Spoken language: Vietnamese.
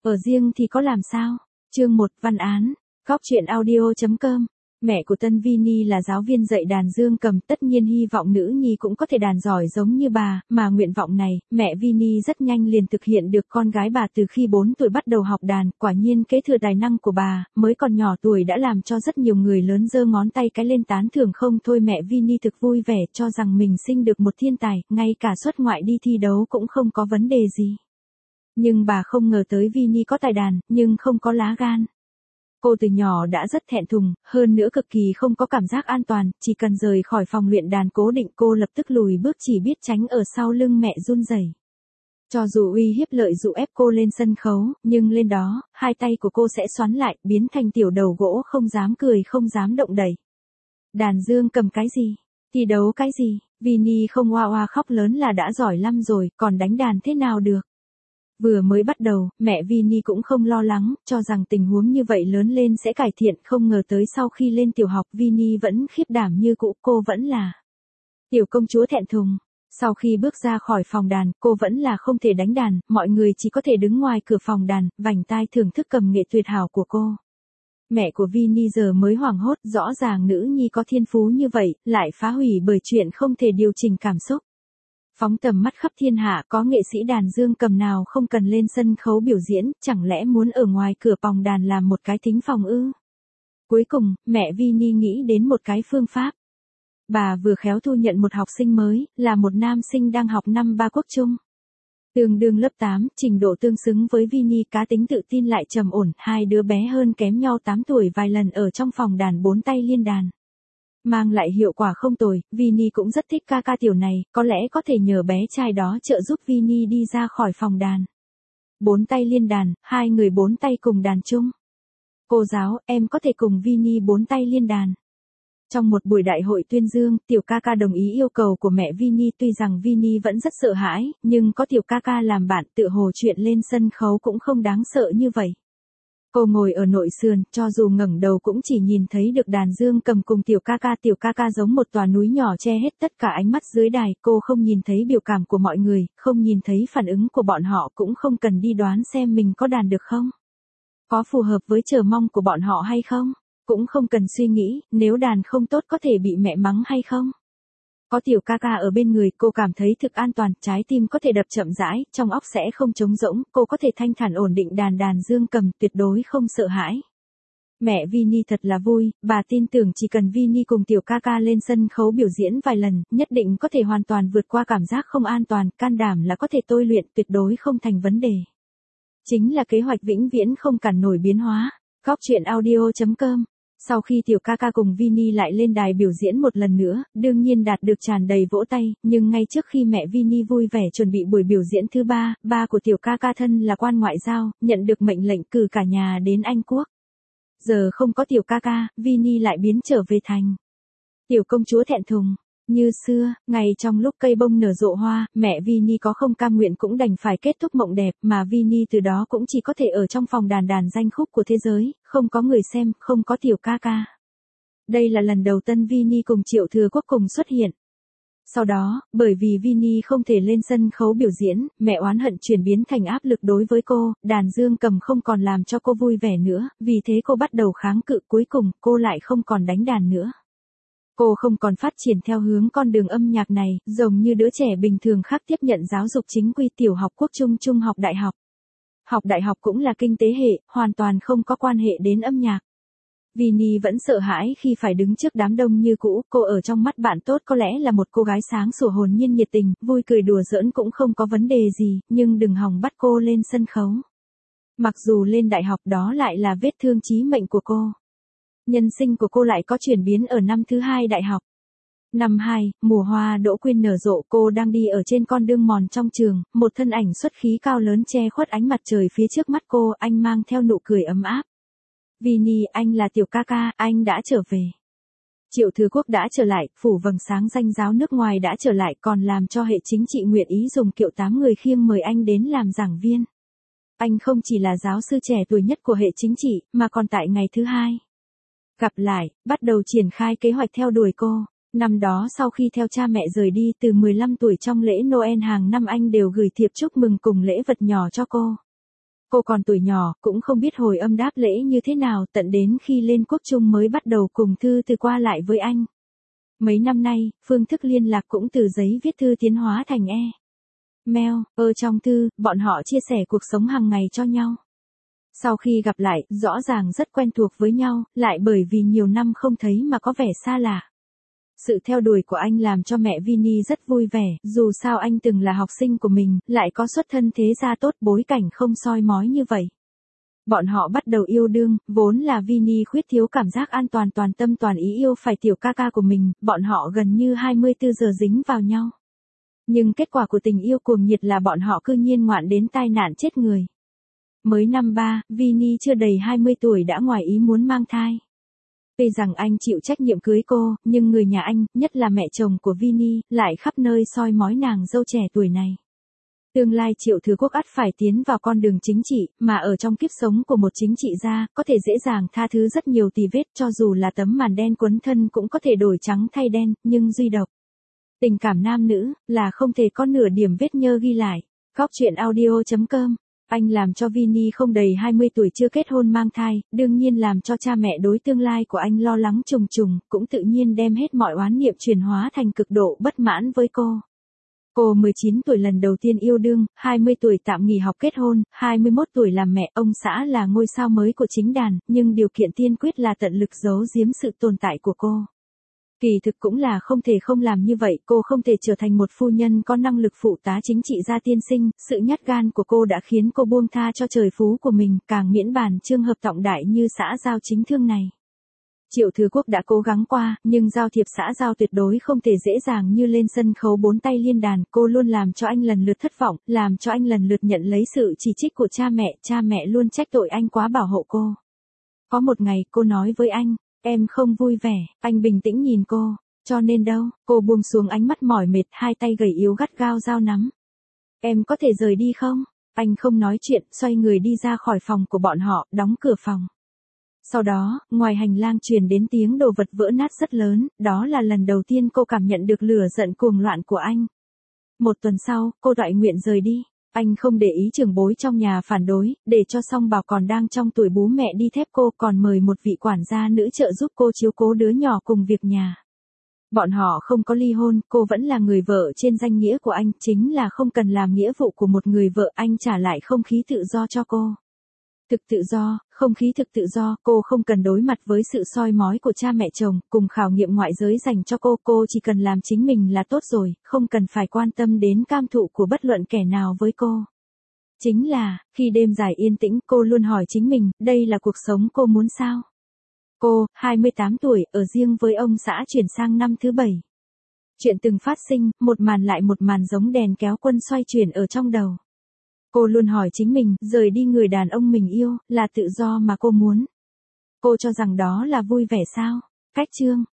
Ở riêng thì có làm sao? Chương 1 văn án. Góc truyện audio.com. Mẹ của Tân Vini là giáo viên dạy đàn dương cầm, tất nhiên hy vọng nữ nhi cũng có thể đàn giỏi giống như bà, mà nguyện vọng này, mẹ Vini rất nhanh liền thực hiện được. Con gái bà từ khi 4 tuổi bắt đầu học đàn, quả nhiên kế thừa tài năng của bà, mới còn nhỏ tuổi đã làm cho rất nhiều người lớn giơ ngón tay cái lên tán thưởng không thôi. Mẹ Vini thực vui vẻ cho rằng mình sinh được một thiên tài, ngay cả xuất ngoại đi thi đấu cũng không có vấn đề gì. Nhưng bà không ngờ tới Vini có tài đàn, nhưng không có lá gan. Cô từ nhỏ đã rất thẹn thùng, hơn nữa cực kỳ không có cảm giác an toàn, chỉ cần rời khỏi phòng luyện đàn cố định cô lập tức lùi bước, chỉ biết tránh ở sau lưng mẹ run rẩy. Cho dù uy hiếp lợi dụ ép cô lên sân khấu, nhưng lên đó, hai tay của cô sẽ xoắn lại, biến thành tiểu đầu gỗ, không dám cười không dám động đậy. Đàn dương cầm cái gì? Thi đấu cái gì? Vini không oa oa khóc lớn là đã giỏi lắm rồi, còn đánh đàn thế nào được? Vừa mới bắt đầu, mẹ Vini cũng không lo lắng, cho rằng tình huống như vậy lớn lên sẽ cải thiện, không ngờ tới sau khi lên tiểu học Vini vẫn khiếp đảm như cũ, cô vẫn là tiểu công chúa thẹn thùng. Sau khi bước ra khỏi phòng đàn, cô vẫn là không thể đánh đàn, mọi người chỉ có thể đứng ngoài cửa phòng đàn, vành tai thưởng thức cầm nghệ tuyệt hảo của cô. Mẹ của Vini giờ mới hoảng hốt, rõ ràng nữ nhi có thiên phú như vậy, lại phá hủy bởi chuyện không thể điều chỉnh cảm xúc. Phóng tầm mắt khắp thiên hạ, có nghệ sĩ đàn dương cầm nào không cần lên sân khấu biểu diễn, chẳng lẽ muốn ở ngoài cửa phòng đàn làm một cái thính phòng ư? Cuối cùng, mẹ Vini nghĩ đến một cái phương pháp. Bà vừa khéo thu nhận một học sinh mới, là một nam sinh đang học năm 3 quốc trung. Tương đương lớp 8, trình độ tương xứng với Vini, cá tính tự tin lại trầm ổn, hai đứa bé hơn kém nhau 8 tuổi, vài lần ở trong phòng đàn 4 tay liên đàn. Mang lại hiệu quả không tồi, Vini cũng rất thích ca tiểu này, có lẽ có thể nhờ bé trai đó trợ giúp Vini đi ra khỏi phòng đàn. 4 tay liên đàn, hai người 4 tay cùng đàn chung. Cô giáo, em có thể cùng Vini 4 tay liên đàn. Trong một buổi đại hội tuyên dương, tiểu ca đồng ý yêu cầu của mẹ Vini, tuy rằng Vini vẫn rất sợ hãi, nhưng có tiểu ca làm bạn, tự hồ chuyện lên sân khấu cũng không đáng sợ như vậy. Cô ngồi ở nội sườn, cho dù ngẩng đầu cũng chỉ nhìn thấy được đàn dương cầm cùng tiểu ca giống một tòa núi nhỏ che hết tất cả ánh mắt dưới đài, cô không nhìn thấy biểu cảm của mọi người, không nhìn thấy phản ứng của bọn họ, cũng không cần đi đoán xem mình có đàn được không. Có phù hợp với chờ mong của bọn họ hay không, cũng không cần suy nghĩ, nếu đàn không tốt có thể bị mẹ mắng hay không. Có tiểu ca ở bên người, cô cảm thấy thực an toàn, trái tim có thể đập chậm rãi, trong óc sẽ không trống rỗng, cô có thể thanh thản ổn định đàn dương cầm, tuyệt đối không sợ hãi. Mẹ Vini thật là vui, bà tin tưởng chỉ cần Vini cùng tiểu ca lên sân khấu biểu diễn vài lần, nhất định có thể hoàn toàn vượt qua cảm giác không an toàn, can đảm là có thể tôi luyện, tuyệt đối không thành vấn đề. Chính là kế hoạch vĩnh viễn không cản nổi biến hóa. Góc truyện audio.com. Sau khi tiểu ca cùng Vini lại lên đài biểu diễn một lần nữa, đương nhiên đạt được tràn đầy vỗ tay, nhưng ngay trước khi mẹ Vini vui vẻ chuẩn bị buổi biểu diễn thứ ba, ba của tiểu ca thân là quan ngoại giao, nhận được mệnh lệnh cử cả nhà đến Anh Quốc. Giờ không có tiểu ca, Vini lại biến trở về thành tiểu công chúa thẹn thùng. Như xưa, ngày trong lúc cây bông nở rộ hoa, mẹ Vini có không cam nguyện cũng đành phải kết thúc mộng đẹp, mà Vini từ đó cũng chỉ có thể ở trong phòng đàn danh khúc của thế giới, không có người xem, không có tiểu ca. Đây là lần đầu Tân Vini cùng Triệu Thừa Quốc cùng xuất hiện. Sau đó, bởi vì Vini không thể lên sân khấu biểu diễn, mẹ oán hận chuyển biến thành áp lực đối với cô, đàn dương cầm không còn làm cho cô vui vẻ nữa, vì thế cô bắt đầu kháng cự, cuối cùng cô lại không còn đánh đàn nữa. Cô không còn phát triển theo hướng con đường âm nhạc này, giống như đứa trẻ bình thường khác tiếp nhận giáo dục chính quy, tiểu học, quốc trung, trung học, đại học. Học đại học cũng là kinh tế hệ, hoàn toàn không có quan hệ đến âm nhạc. Vini vẫn sợ hãi khi phải đứng trước đám đông như cũ, cô ở trong mắt bạn tốt có lẽ là một cô gái sáng sủa hồn nhiên nhiệt tình, vui cười đùa giỡn cũng không có vấn đề gì, nhưng đừng hòng bắt cô lên sân khấu. Mặc dù lên đại học đó lại là vết thương chí mệnh của cô. Nhân sinh của cô lại có chuyển biến ở năm thứ 2 đại học. Năm 2, mùa hoa đỗ quyên nở rộ, cô đang đi ở trên con đường mòn trong trường, một thân ảnh xuất khí cao lớn che khuất ánh mặt trời phía trước mắt cô, anh mang theo nụ cười ấm áp. Vini, anh là tiểu ca, anh đã trở về. Triệu Thừa Quốc đã trở lại, phủ vầng sáng danh giáo nước ngoài đã trở lại, còn làm cho hệ chính trị nguyện ý dùng kiệu 8 người khiêng mời anh đến làm giảng viên. Anh không chỉ là giáo sư trẻ tuổi nhất của hệ chính trị, mà còn tại ngày thứ 2. Gặp lại, bắt đầu triển khai kế hoạch theo đuổi cô. Năm đó sau khi theo cha mẹ rời đi, từ 15 tuổi trong lễ Noel hàng năm anh đều gửi thiệp chúc mừng cùng lễ vật nhỏ cho cô. Cô còn tuổi nhỏ, cũng không biết hồi âm đáp lễ như thế nào, tận đến khi lên quốc trung mới bắt đầu cùng thư từ qua lại với anh. Mấy năm nay, phương thức liên lạc cũng từ giấy viết thư tiến hóa thành mail. Ở trong thư, bọn họ chia sẻ cuộc sống hàng ngày cho nhau. Sau khi gặp lại, rõ ràng rất quen thuộc với nhau, lại bởi vì nhiều năm không thấy mà có vẻ xa lạ. Sự theo đuổi của anh làm cho mẹ Vini rất vui vẻ, dù sao anh từng là học sinh của mình, lại có xuất thân thế gia tốt, bối cảnh không soi mói như vậy. Bọn họ bắt đầu yêu đương, vốn là Vini khuyết thiếu cảm giác an toàn, toàn tâm toàn ý yêu phải tiểu ca ca của mình, bọn họ gần như 24 giờ dính vào nhau. Nhưng kết quả của tình yêu cuồng nhiệt là bọn họ cư nhiên ngoạn đến tai nạn chết người. Mới năm 3, Vini chưa đầy 20 tuổi đã ngoài ý muốn mang thai. Tuy rằng anh chịu trách nhiệm cưới cô, nhưng người nhà anh, nhất là mẹ chồng của Vini, lại khắp nơi soi mói nàng dâu trẻ tuổi này. Tương lai Triệu Thừa Quốc ắt phải tiến vào con đường chính trị, mà ở trong kiếp sống của một chính trị gia, có thể dễ dàng tha thứ rất nhiều tì vết, cho dù là tấm màn đen quấn thân cũng có thể đổi trắng thay đen, nhưng duy độc. Tình cảm nam nữ, là không thể có nửa điểm vết nhơ ghi lại. Góc truyện audio.com. Anh làm cho Vini không đầy 20 tuổi chưa kết hôn mang thai, đương nhiên làm cho cha mẹ đối tương lai của anh lo lắng trùng trùng, cũng tự nhiên đem hết mọi oán niệm chuyển hóa thành cực độ bất mãn với cô. Cô 19 tuổi lần đầu tiên yêu đương, 20 tuổi tạm nghỉ học kết hôn, 21 tuổi làm mẹ, ông xã là ngôi sao mới của chính đàn, nhưng điều kiện tiên quyết là tận lực giấu giếm sự tồn tại của cô. Kỳ thực cũng là không thể không làm như vậy, cô không thể trở thành một phu nhân có năng lực phụ tá chính trị gia tiên sinh, sự nhát gan của cô đã khiến cô buông tha cho trời phú của mình, càng miễn bàn trường hợp trọng đại như xã giao chính thương này. Triệu Thừa Quốc đã cố gắng qua, nhưng giao thiệp xã giao tuyệt đối không thể dễ dàng như lên sân khấu 4 tay liên đàn, cô luôn làm cho anh lần lượt thất vọng, làm cho anh lần lượt nhận lấy sự chỉ trích của cha mẹ luôn trách tội anh quá bảo hộ cô. Có một ngày, cô nói với anh, em không vui vẻ, anh bình tĩnh nhìn cô, cho nên đâu, cô buông xuống ánh mắt mỏi mệt, hai tay gầy yếu gắt gao dao nắm. Em có thể rời đi không? Anh không nói chuyện, xoay người đi ra khỏi phòng của bọn họ, đóng cửa phòng. Sau đó, ngoài hành lang truyền đến tiếng đồ vật vỡ nát rất lớn, đó là lần đầu tiên cô cảm nhận được lửa giận cuồng loạn của anh. Một tuần sau, cô toại nguyện rời đi. Anh không để ý trưởng bối trong nhà phản đối, để cho Song Bảo còn đang trong tuổi bú mẹ đi thép cô, còn mời một vị quản gia nữ trợ giúp cô chiếu cố đứa nhỏ cùng việc nhà. Bọn họ không có ly hôn, cô vẫn là người vợ trên danh nghĩa của anh, chính là không cần làm nghĩa vụ của một người vợ, anh trả lại không khí tự do cho cô. Thực tự do, không khí thực tự do, cô không cần đối mặt với sự soi mói của cha mẹ chồng, cùng khảo nghiệm ngoại giới dành cho cô chỉ cần làm chính mình là tốt rồi, không cần phải quan tâm đến cam thụ của bất luận kẻ nào với cô. Chính là, khi đêm dài yên tĩnh, cô luôn hỏi chính mình, đây là cuộc sống cô muốn sao? Cô, 28 tuổi, ở riêng với ông xã chuyển sang năm thứ 7. Chuyện từng phát sinh, một màn lại một màn giống đèn kéo quân xoay chuyển ở trong đầu. Cô luôn hỏi chính mình, rời đi người đàn ông mình yêu, là tự do mà cô muốn. Cô cho rằng đó là vui vẻ sao? Cách chương.